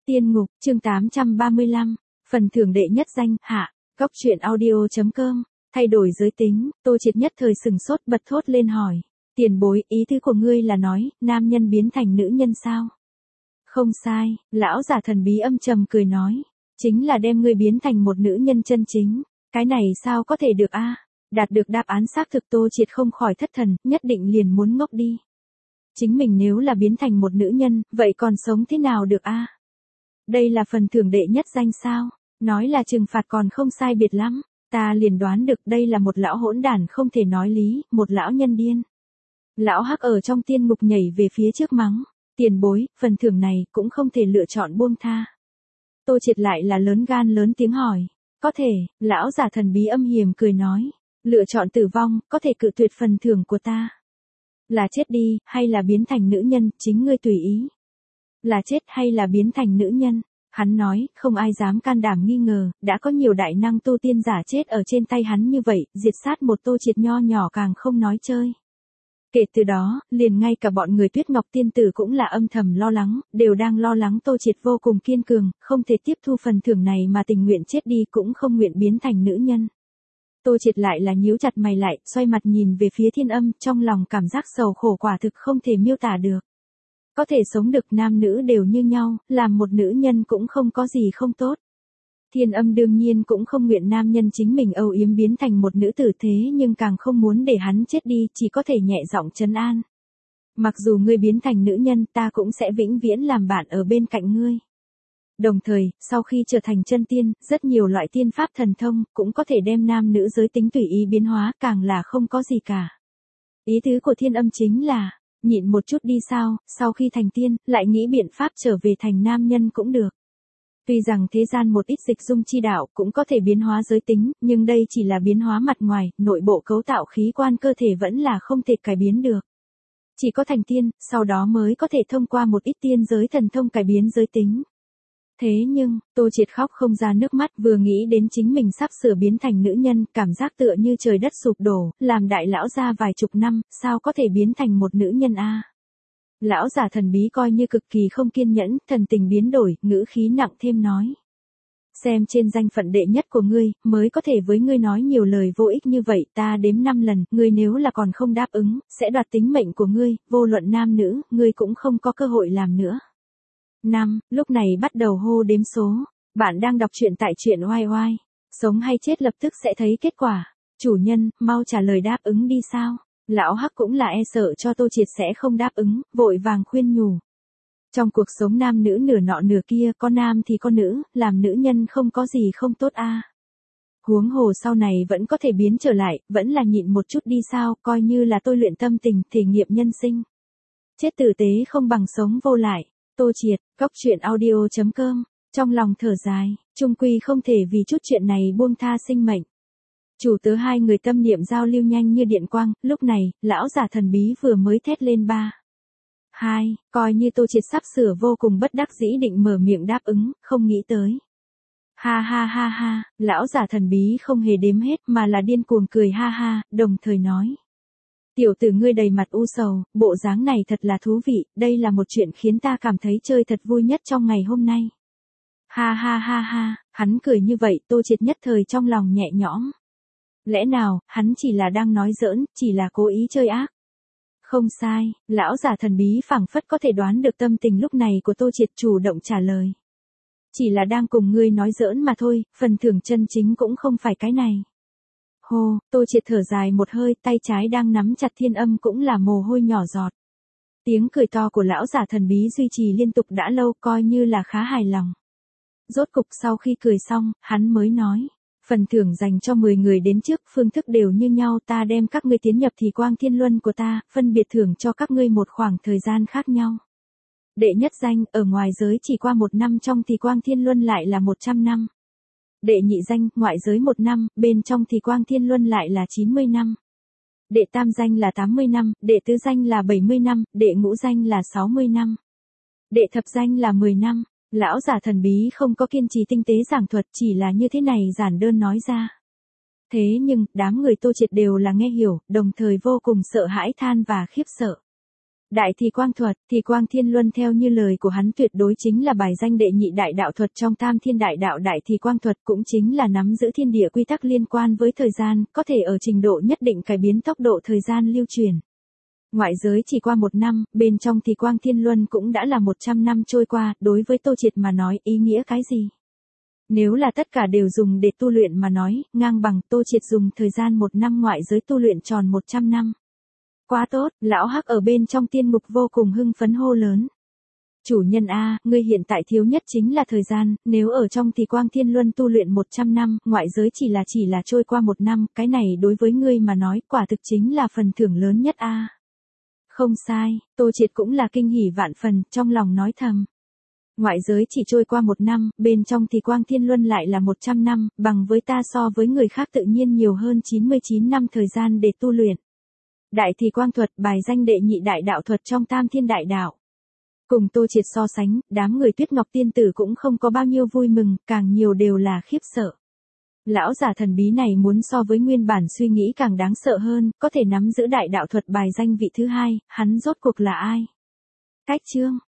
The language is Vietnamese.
Tiên ngục, chương 835, phần thưởng đệ nhất danh, hạ, góc truyện audio.com, thay đổi giới tính, Tô Triệt nhất thời sừng sốt bật thốt lên hỏi. Tiền bối, ý tứ của ngươi là nói, nam nhân biến thành nữ nhân sao? Không sai, lão giả thần bí âm trầm cười nói. Chính là đem ngươi biến thành một nữ nhân chân chính. Cái này sao có thể được a? Đạt được đáp án xác thực Tô Triệt không khỏi thất thần, nhất định liền muốn ngốc đi. Chính mình nếu là biến thành một nữ nhân, vậy còn sống thế nào được a? Đây là phần thưởng đệ nhất danh sao? Nói là trừng phạt còn không sai biệt lắm. Ta liền đoán được đây là một lão hỗn đản không thể nói lý, một lão nhân điên. Lão Hắc ở trong tiên ngục nhảy về phía trước mắng. Tiền bối, phần thưởng này cũng không thể lựa chọn buông tha. Tô Triệt lại là lớn gan lớn tiếng hỏi. Có thể, lão giả thần bí âm hiểm cười nói. Lựa chọn tử vong, có thể cự tuyệt phần thưởng của ta. Là chết đi, hay là biến thành nữ nhân, chính ngươi tùy ý. Là chết hay là biến thành nữ nhân. Hắn nói, không ai dám can đảm nghi ngờ, đã có nhiều đại năng tu tiên giả chết ở trên tay hắn như vậy, diệt sát một Tô Triệt nho nhỏ càng không nói chơi. Kể từ đó, liền ngay cả bọn người Tuyết Ngọc tiên tử cũng là âm thầm lo lắng, đều đang lo lắng Tô Triệt vô cùng kiên cường, không thể tiếp thu phần thưởng này mà tình nguyện chết đi cũng không nguyện biến thành nữ nhân. Tô Triệt lại là nhíu chặt mày lại, xoay mặt nhìn về phía Thiên Âm, trong lòng cảm giác sầu khổ quả thực không thể miêu tả được. Có thể sống được nam nữ đều như nhau, làm một nữ nhân cũng không có gì không tốt. Thiên Âm đương nhiên cũng không nguyện nam nhân chính mình âu yếm biến thành một nữ tử thế nhưng càng không muốn để hắn chết đi, chỉ có thể nhẹ giọng trấn an. Mặc dù ngươi biến thành nữ nhân ta cũng sẽ vĩnh viễn làm bạn ở bên cạnh ngươi. Đồng thời, sau khi trở thành chân tiên, rất nhiều loại tiên pháp thần thông cũng có thể đem nam nữ giới tính tùy ý biến hóa, càng là không có gì cả. Ý tứ của Thiên Âm chính là, nhịn một chút đi sao, sau khi thành tiên, lại nghĩ biện pháp trở về thành nam nhân cũng được. Tuy rằng thế gian một ít dịch dung chi đạo cũng có thể biến hóa giới tính, nhưng đây chỉ là biến hóa mặt ngoài, nội bộ cấu tạo khí quan cơ thể vẫn là không thể cải biến được. Chỉ có thành tiên, sau đó mới có thể thông qua một ít tiên giới thần thông cải biến giới tính. Thế nhưng, Tô Triệt khóc không ra nước mắt vừa nghĩ đến chính mình sắp sửa biến thành nữ nhân, cảm giác tựa như trời đất sụp đổ, làm đại lão gia vài chục năm, sao có thể biến thành một nữ nhân a? Lão giả thần bí coi như cực kỳ không kiên nhẫn, thần tình biến đổi, ngữ khí nặng thêm nói. Xem trên danh phận đệ nhất của ngươi, mới có thể với ngươi nói nhiều lời vô ích như vậy, ta đếm 5 lần, ngươi nếu là còn không đáp ứng, sẽ đoạt tính mệnh của ngươi, vô luận nam nữ, ngươi cũng không có cơ hội làm nữa. 5, lúc này bắt đầu hô đếm số. Bạn đang đọc truyện tại truyện oai oai. Sống hay chết lập tức sẽ thấy kết quả. Chủ nhân, mau trả lời đáp ứng đi sao. Lão Hắc cũng là e sợ cho Tô Triệt sẽ không đáp ứng, vội vàng khuyên nhủ. Trong cuộc sống nam nữ nửa nọ nửa kia, có nam thì có nữ, làm nữ nhân không có gì không tốt a. Huống hồ sau này vẫn có thể biến trở lại, vẫn là nhịn một chút đi sao, coi như là tôi luyện tâm tình, thể nghiệm nhân sinh. Chết tử tế không bằng sống vô lại. Tô Triệt, góc truyện audio.com, trong lòng thở dài, chung quy không thể vì chút chuyện này buông tha sinh mệnh. Chủ tớ hai người tâm niệm giao lưu nhanh như điện quang, lúc này, lão giả thần bí vừa mới thét lên 3. 2, coi như Tô Triệt sắp sửa vô cùng bất đắc dĩ định mở miệng đáp ứng, không nghĩ tới. Ha ha ha ha, lão giả thần bí không hề đếm hết mà là điên cuồng cười ha ha, đồng thời nói. Tiểu tử ngươi đầy mặt u sầu, bộ dáng này thật là thú vị, đây là một chuyện khiến ta cảm thấy chơi thật vui nhất trong ngày hôm nay. Ha ha ha ha, hắn cười như vậy, Tô Triệt nhất thời trong lòng nhẹ nhõm. Lẽ nào, hắn chỉ là đang nói giỡn, chỉ là cố ý chơi ác. Không sai, lão giả thần bí phảng phất có thể đoán được tâm tình lúc này của Tô Triệt chủ động trả lời. Chỉ là đang cùng ngươi nói giỡn mà thôi, phần thưởng chân chính cũng không phải cái này. Hô, Tô Triệt thở dài một hơi, tay trái đang nắm chặt Thiên Âm cũng là mồ hôi nhỏ giọt. Tiếng cười to của lão giả thần bí duy trì liên tục đã lâu, coi như là khá hài lòng. Rốt cục sau khi cười xong, hắn mới nói. Phần thưởng dành cho 10 người đến trước, phương thức đều như nhau, ta đem các ngươi tiến nhập thì quang thiên luân của ta, phân biệt thưởng cho các ngươi một khoảng thời gian khác nhau. Đệ nhất danh, ở ngoài giới chỉ qua 1 năm, trong thì quang thiên luân lại là 100 năm. Đệ nhị danh, ngoại giới 1 năm, bên trong thì quang thiên luân lại là 90 năm. Đệ tam danh là 80 năm, đệ tứ danh là 70 năm, đệ ngũ danh là 60 năm. Đệ thập danh là 10 năm. Lão giả thần bí không có kiên trì tinh tế giảng thuật, chỉ là như thế này giản đơn nói ra. Thế nhưng, đám người Tô Triệt đều là nghe hiểu, đồng thời vô cùng sợ hãi than và khiếp sợ. Đại Thì Quang thuật, Thì Quang Thiên Luân theo như lời của hắn tuyệt đối chính là bài danh đệ nhị đại đạo thuật trong Tam Thiên Đại Đạo. Đại Thì Quang thuật cũng chính là nắm giữ thiên địa quy tắc liên quan với thời gian, có thể ở trình độ nhất định cải biến tốc độ thời gian lưu truyền. Ngoại giới chỉ qua 1 năm, bên trong Thì Quang Thiên Luân cũng đã là 100 năm trôi qua, đối với Tô Triệt mà nói ý nghĩa cái gì? Nếu là tất cả đều dùng để tu luyện mà nói, ngang bằng Tô Triệt dùng thời gian 1 năm ngoại giới tu luyện tròn 100 năm. Quá tốt, lão Hắc ở bên trong tiên ngục vô cùng hưng phấn hô lớn. Chủ nhân A, ngươi hiện tại thiếu nhất chính là thời gian, nếu ở trong Thì Quang Thiên Luân tu luyện 100 năm, ngoại giới chỉ là trôi qua 1 năm, cái này đối với ngươi mà nói quả thực chính là phần thưởng lớn nhất A. Không sai, Tô Triệt cũng là kinh hỉ vạn phần, trong lòng nói thầm. Ngoại giới chỉ trôi qua 1 năm, bên trong Thì Quang Thiên Luân lại là 100 năm, bằng với ta so với người khác tự nhiên nhiều hơn 99 năm thời gian để tu luyện. Đại Thì Quang thuật, bài danh đệ nhị đại đạo thuật trong Tam Thiên Đại Đạo. Cùng Tô Triệt so sánh, đám người Tuyết Ngọc Tiên Tử cũng không có bao nhiêu vui mừng, càng nhiều đều là khiếp sợ. Lão giả thần bí này muốn so với nguyên bản suy nghĩ càng đáng sợ hơn, có thể nắm giữ đại đạo thuật bài danh vị thứ 2, hắn rốt cuộc là ai? Cách chương